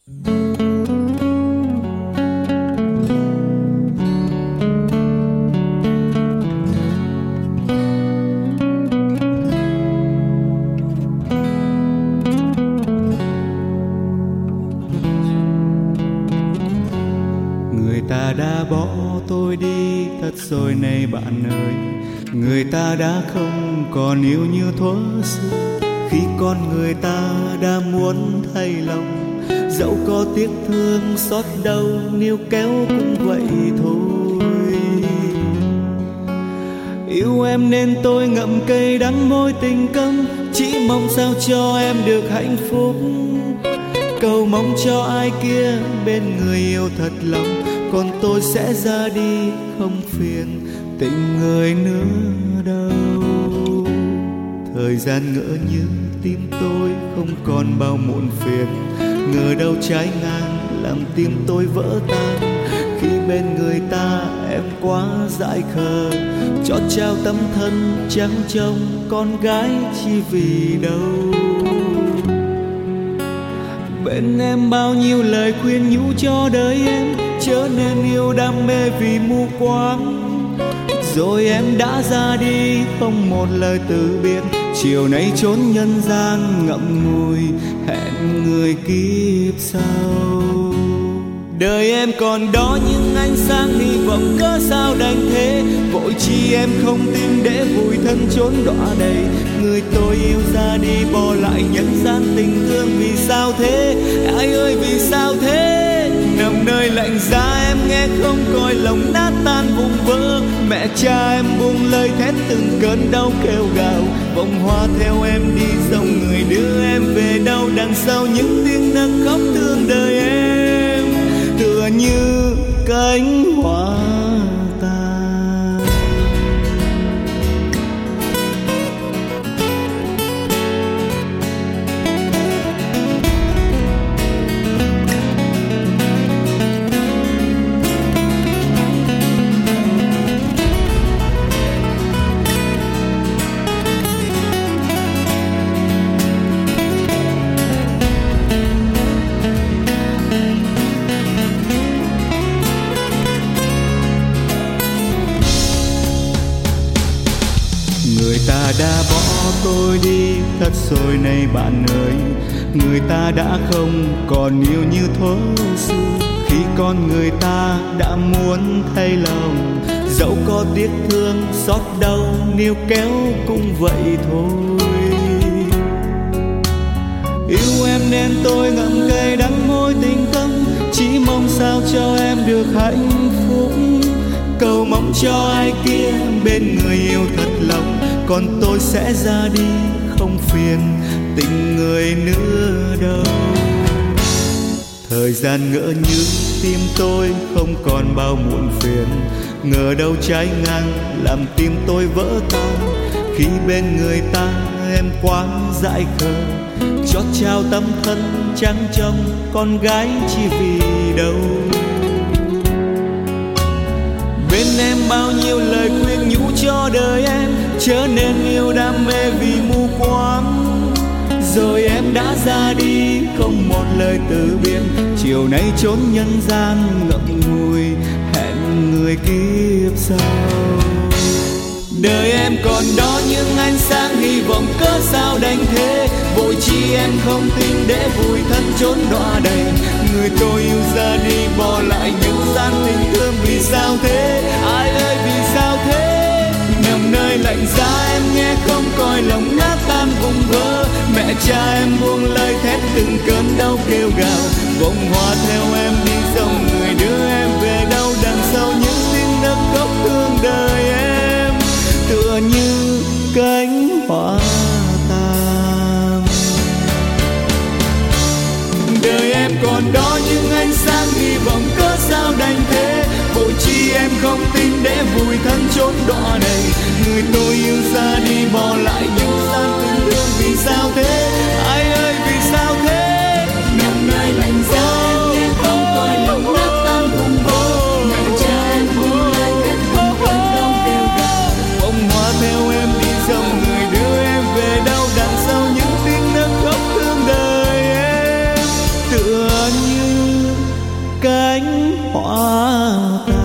Người ta đã bỏ tôi đi thật rồi này bạn ơi, người ta đã không còn yêu như thuở xưa. Khi con người ta đã muốn thay lòng, dẫu có tiếc thương xót đau níu kéo cũng vậy thôi. Yêu em nên tôi ngậm cây đắng môi tình câm, chỉ mong sao cho em được hạnh phúc. Cầu mong cho ai kia bên người yêu thật lòng, còn tôi sẽ ra đi không phiền tình người nữa đâu. Thời gian ngỡ như tim tôi không còn bao muộn phiền, ngờ đâu trái ngang làm tim tôi vỡ tan. Khi bên người ta em quá dại khờ, chót trao tấm thân trắng trông con gái chi vì đâu. Bên em bao nhiêu lời khuyên nhủ cho đời em, chớ nên yêu đam mê vì mù quáng. Rồi em đã ra đi không một lời từ biệt, chiều nay trốn nhân gian ngậm ngùi hẹn người kiếp sau. Đời em còn đó những ánh sáng hy vọng cớ sao đành thế, vội chi em không tin để vùi thân trốn đọa đầy. Người tôi yêu ra đi bỏ lại nhân gian tình thương, vì sao thế ai ơi vì sao thế? Nằm nơi lạnh giá em nghe không coi lòng nát tan vùng vỡ. Mẹ cha em buông lời thét từng cơn đau kêu gào, vòng hoa theo em đi dòng người đưa em về đâu. Đằng sau những tiếng nấc khóc thương đời em tựa như cánh hoa tàn. Người ta đã bỏ tôi đi thật rồi này bạn ơi, người ta đã không còn yêu như thuở xưa. Khi con người ta đã muốn thay lòng, dẫu có tiếc thương xót đau níu kéo cũng vậy thôi. Yêu em nên tôi ngậm cây đắng môi tình câm, chỉ mong sao cho em được hạnh phúc. Cầu mong cho ai kia bên người yêu thật lòng, còn tôi sẽ ra đi không phiền tình người nữa đâu. Thời gian ngỡ như tim tôi không còn bao muộn phiền, ngờ đâu trái ngang làm tim tôi vỡ tan. Khi bên người ta em quá dại khờ, chót trao tấm thân trắng trong con gái chi vì đâu. Bên em bao nhiêu lời khuyên nhủ cho đời em, chớ nên yêu đam mê vì mù quáng. Rồi em đã ra đi không một lời từ biệt, chiều nay trốn nhân gian ngậm ngùi hẹn người kiếp sau. Đời em còn đó những ánh sáng hy vọng cớ sao đành thế, vội chi em không tin để vùi thân trốn đọa đầy. Người tôi yêu ra đi bỏ lại những gian tình thương, vì sao thế ai ơi vì sao thế? Nằm nơi lạnh giá em nghe không coi lòng nát tan vùng vỡ. Mẹ cha em buông lời thét từng cơn đau kêu gào, vòng hoa theo em đi dòng người đưa em về đâu. Đằng sau những tiếng nấc khóc thương đời em tựa như cánh hoa tàn. Đời em còn đó những ánh sáng hy vọng cớ sao đành thế, vội chi em không tin để vùi thân trốn đọa đầy. Người tôi yêu ra đi bỏ lại những gian tình thương, vì sao thế ai ơi vì sao thế? Nằm nơi lạnh giá em nghe không coi lòng nát tan vùng vỡ. Mẹ cha em buông lời thét từng cơn đau kêu gào, vòng hoa theo em đi dòng người đưa em về đâu. Đằng sau những tiếng nấc khóc thương đời em tựa như cánh hoa tàn.